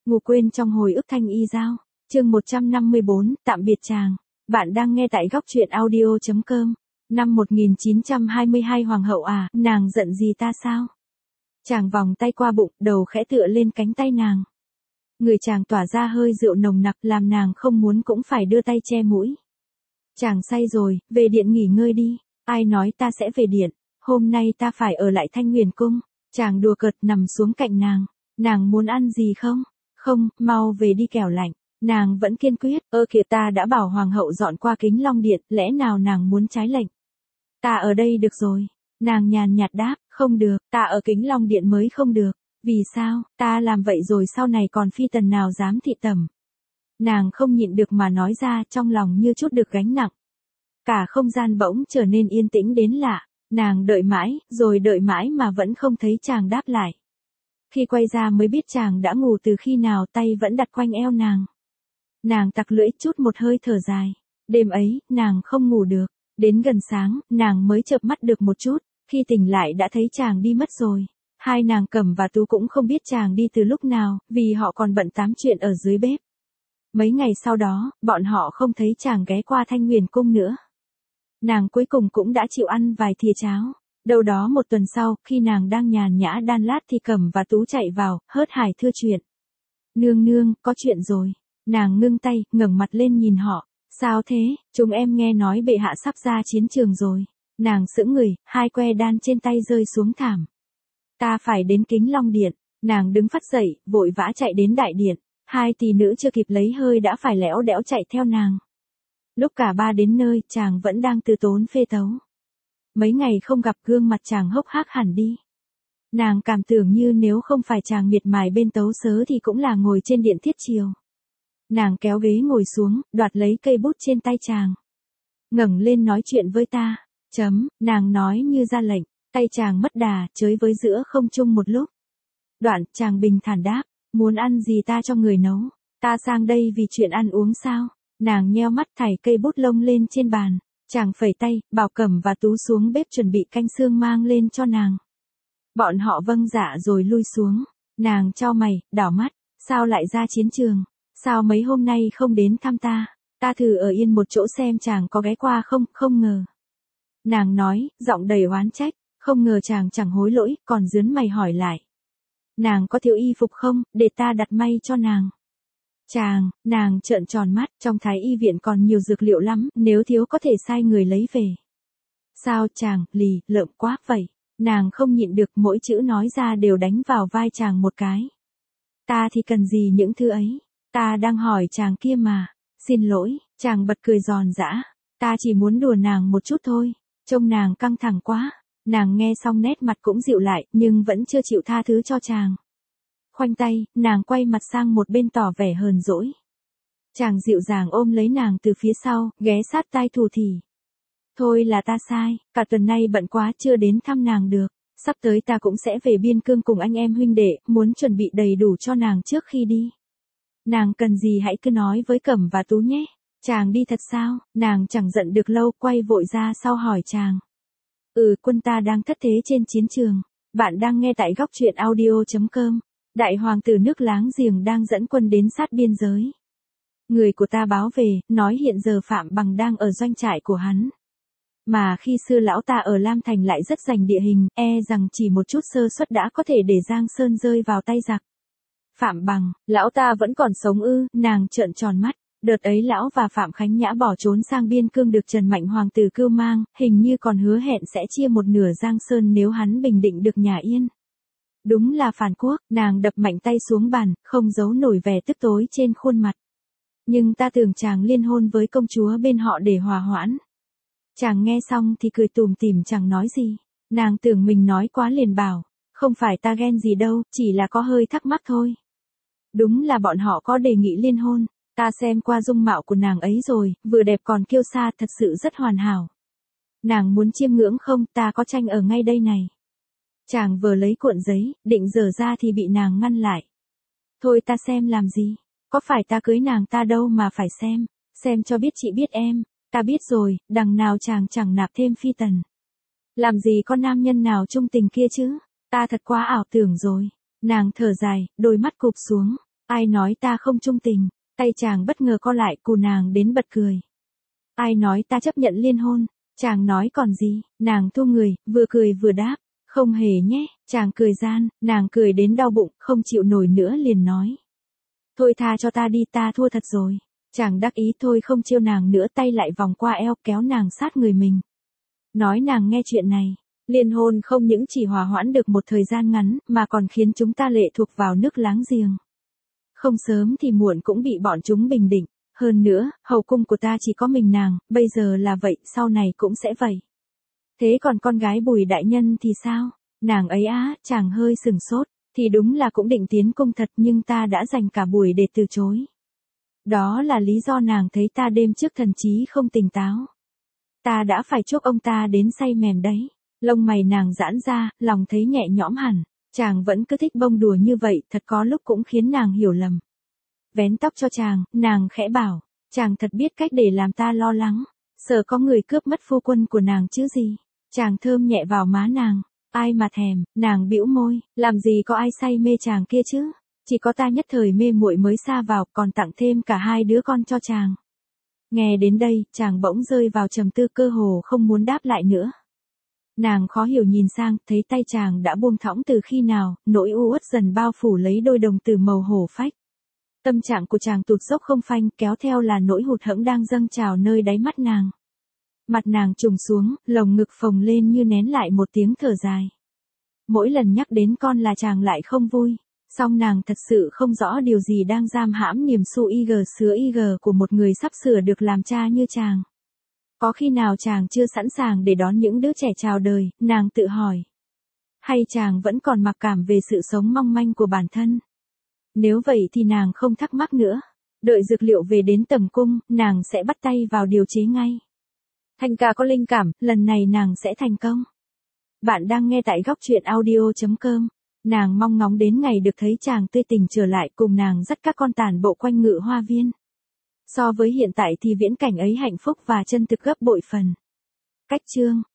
Ngủ quên trong hồi ức thanh y giao. Chương 154, tạm biệt chàng. Bạn đang nghe tại góc truyện audio.com. Năm 1922 Hoàng hậu à, nàng giận gì ta sao? Chàng vòng tay qua bụng, đầu khẽ tựa lên cánh tay nàng. Người chàng tỏa ra hơi rượu nồng nặc làm nàng không muốn cũng phải đưa tay che mũi. Chàng say rồi, về điện nghỉ ngơi đi. Ai nói ta sẽ về điện, hôm nay ta phải ở lại Thanh Huyền Cung. Chàng đùa cợt nằm xuống cạnh nàng. Nàng muốn ăn gì không? Không, mau về đi kẻo lạnh. Nàng vẫn kiên quyết, kìa ta đã bảo Hoàng hậu dọn qua Kính Long Điện, lẽ nào nàng muốn trái lệnh? Ta ở đây được rồi. Nàng nhàn nhạt đáp, không được, ta ở Kính Long Điện mới không được. Vì sao, ta làm vậy rồi sau này còn phi tần nào dám thị tẩm. Nàng không nhịn được mà nói ra, trong lòng như chút được gánh nặng. Cả không gian bỗng trở nên yên tĩnh đến lạ. Nàng đợi mãi, rồi đợi mãi mà vẫn không thấy chàng đáp lại. Khi quay ra mới biết chàng đã ngủ từ khi nào, tay vẫn đặt quanh eo nàng. Nàng tặc lưỡi chút một hơi thở dài. Đêm ấy, nàng không ngủ được. Đến gần sáng, nàng mới chợp mắt được một chút. Khi tỉnh lại đã thấy chàng đi mất rồi. Hai nàng Cẩm và Tú cũng không biết chàng đi từ lúc nào, vì họ còn bận tám chuyện ở dưới bếp. Mấy ngày sau đó, bọn họ không thấy chàng ghé qua Thanh Huyền Cung nữa. Nàng cuối cùng cũng đã chịu ăn vài thìa cháo. Đâu đó một tuần sau, khi nàng đang nhàn nhã đan lát thì Cẩm và Tú chạy vào, hớt hải thưa chuyện. Nương nương, có chuyện rồi. Nàng ngưng tay, ngẩng mặt lên nhìn họ. Sao thế, chúng em nghe nói bệ hạ sắp ra chiến trường rồi. Nàng sững người, hai que đan trên tay rơi xuống thảm. Ta phải đến Kính Long Điện. Nàng đứng phắt dậy, vội vã chạy đến đại điện. Hai tỷ nữ chưa kịp lấy hơi đã phải lẽo đẽo chạy theo nàng. Lúc cả ba đến nơi, chàng vẫn đang từ tốn phê tấu. Mấy ngày không gặp gương mặt chàng hốc hác hẳn đi. Nàng cảm tưởng như nếu không phải chàng miệt mài bên tấu sớ thì cũng là ngồi trên điện thiết triều. Nàng kéo ghế ngồi xuống, đoạt lấy cây bút trên tay chàng. Ngẩng lên nói chuyện với ta. Nàng nói như ra lệnh. Tay chàng mất đà, chới với giữa không trung một lúc. Đoạn, chàng bình thản đáp. Muốn ăn gì ta cho người nấu. Ta sang đây vì chuyện ăn uống sao? Nàng nheo mắt thảy cây bút lông lên trên bàn. Chàng phẩy tay, bảo Cẩm và Tú xuống bếp chuẩn bị canh xương mang lên cho nàng. Bọn họ vâng dạ rồi lui xuống. Nàng chau mày, đảo mắt. Sao lại ra chiến trường? Sao mấy hôm nay không đến thăm ta? Ta thử ở yên một chỗ xem chàng có ghé qua không, không ngờ. Nàng nói, giọng đầy oán trách. Không ngờ chàng chẳng hối lỗi, còn dướn mày hỏi lại. Nàng có thiếu y phục không, để ta đặt may cho nàng. Nàng trợn tròn mắt, trong Thái y viện còn nhiều dược liệu lắm, nếu thiếu có thể sai người lấy về. Sao chàng, lì, lợm quá vậy? Nàng không nhịn được, mỗi chữ nói ra đều đánh vào vai chàng một cái. Ta thì cần gì những thứ ấy? Ta đang hỏi chàng kia mà. Xin lỗi, chàng bật cười giòn giã. Ta chỉ muốn đùa nàng một chút thôi. Trông nàng căng thẳng quá. Nàng nghe xong nét mặt cũng dịu lại, nhưng vẫn chưa chịu tha thứ cho chàng. Khoanh tay, nàng quay mặt sang một bên tỏ vẻ hờn dỗi. Chàng dịu dàng ôm lấy nàng từ phía sau, ghé sát tai thủ thỉ. Thôi là ta sai, cả tuần nay bận quá chưa đến thăm nàng được. Sắp tới ta cũng sẽ về biên cương cùng anh em huynh đệ, muốn chuẩn bị đầy đủ cho nàng trước khi đi. Nàng cần gì hãy cứ nói với Cẩm và Tú nhé. Chàng đi thật sao? Nàng chẳng giận được lâu, quay vội ra sau hỏi chàng. Quân ta đang thất thế trên chiến trường. Bạn đang nghe tại góc truyện audio.com. Đại hoàng tử nước láng giềng đang dẫn quân đến sát biên giới. Người của ta báo về, nói hiện giờ Phạm Bằng đang ở doanh trại của hắn. Mà khi xưa lão ta ở Lam Thành lại rất rành địa hình, rằng chỉ một chút sơ suất đã có thể để Giang Sơn rơi vào tay giặc. Phạm Bằng, lão ta vẫn còn sống ư? Nàng trợn tròn mắt. Đợt ấy lão và Phạm Khánh Nhã bỏ trốn sang biên cương được Trần Mạnh hoàng tử cưu mang, hình như còn hứa hẹn sẽ chia một nửa Giang Sơn nếu hắn bình định được nhà Yên. Đúng là phản quốc, nàng đập mạnh tay xuống bàn, không giấu nổi vẻ tức tối trên khuôn mặt. Nhưng ta tưởng chàng liên hôn với công chúa bên họ để hòa hoãn. Chàng nghe xong thì cười tủm tỉm chẳng nói gì. Nàng tưởng mình nói quá liền bảo, không phải ta ghen gì đâu, chỉ là có hơi thắc mắc thôi. Đúng là bọn họ có đề nghị liên hôn. Ta xem qua dung mạo của nàng ấy rồi, vừa đẹp còn kiêu sa, thật sự rất hoàn hảo. Nàng muốn chiêm ngưỡng không, ta có tranh ở ngay đây này. Chàng vừa lấy cuộn giấy, định dở ra thì bị nàng ngăn lại. Thôi ta xem làm gì, có phải ta cưới nàng ta đâu mà phải xem cho biết chị biết em. Ta biết rồi, đằng nào chàng chẳng nạp thêm phi tần. Làm gì có nam nhân nào trung tình kia chứ, ta thật quá ảo tưởng rồi. Nàng thở dài, đôi mắt cụp xuống. Ai nói ta không trung tình? Tay chàng bất ngờ co lại, cù nàng đến bật cười. Ai nói ta chấp nhận liên hôn? Chàng nói còn gì? Nàng thu người, vừa cười vừa đáp. Không hề nhé, chàng cười gian, nàng cười đến đau bụng, không chịu nổi nữa liền nói. Thôi tha cho ta đi, ta thua thật rồi. Chàng đắc ý thôi không trêu nàng nữa, tay lại vòng qua eo kéo nàng sát người mình. Nói nàng nghe chuyện này, liên hôn không những chỉ hòa hoãn được một thời gian ngắn, mà còn khiến chúng ta lệ thuộc vào nước láng giềng. Không sớm thì muộn cũng bị bọn chúng bình định. Hơn nữa, hậu cung của ta chỉ có mình nàng, bây giờ là vậy, sau này cũng sẽ vậy. Thế còn con gái Bùi đại nhân thì sao? Nàng ấy á, chàng hơi sừng sốt, thì đúng là cũng định tiến cung thật nhưng ta đã dành cả buổi để từ chối. Đó là lý do nàng thấy ta đêm trước thần trí không tỉnh táo. Ta đã phải chuốc ông ta đến say mềm đấy. Lông mày nàng giãn ra, lòng thấy nhẹ nhõm hẳn. Chàng vẫn cứ thích bông đùa như vậy, thật có lúc cũng khiến nàng hiểu lầm. Vén tóc cho chàng, nàng khẽ bảo, chàng thật biết cách để làm ta lo lắng. Sợ có người cướp mất phu quân của nàng chứ gì. Chàng thơm nhẹ vào má nàng. Ai mà thèm, nàng bĩu môi, làm gì có ai say mê chàng kia chứ. Chỉ có ta nhất thời mê muội mới sa vào, còn tặng thêm cả 2 đứa con cho chàng. Nghe đến đây, chàng bỗng rơi vào trầm tư, cơ hồ không muốn đáp lại nữa. Nàng khó hiểu nhìn sang, thấy tay chàng đã buông thõng từ khi nào, nỗi u uất dần bao phủ lấy đôi đồng tử màu hổ phách. Tâm trạng của chàng tụt dốc không phanh, kéo theo là nỗi hụt hẫng đang dâng trào nơi đáy mắt nàng. Mặt nàng trùng xuống, lồng ngực phồng lên như nén lại một tiếng thở dài. Mỗi lần nhắc đến con là chàng lại không vui. Song nàng thật sự không rõ điều gì đang giam hãm niềm su ig sứa ig của một người sắp sửa được làm cha như chàng. Có khi nào chàng chưa sẵn sàng để đón những đứa trẻ chào đời, nàng tự hỏi. Hay chàng vẫn còn mặc cảm về sự sống mong manh của bản thân? Nếu vậy thì nàng không thắc mắc nữa. Đợi dược liệu về đến tầm cung, nàng sẽ bắt tay vào điều chế ngay. Thành ca có linh cảm, lần này nàng sẽ thành công. Bạn đang nghe tại góc truyện audio.com. Nàng mong ngóng đến ngày được thấy chàng tươi tỉnh trở lại cùng nàng dắt các con tản bộ quanh Ngự Hoa Viên. So với hiện tại thì viễn cảnh ấy hạnh phúc và chân thực gấp bội phần. Cách chương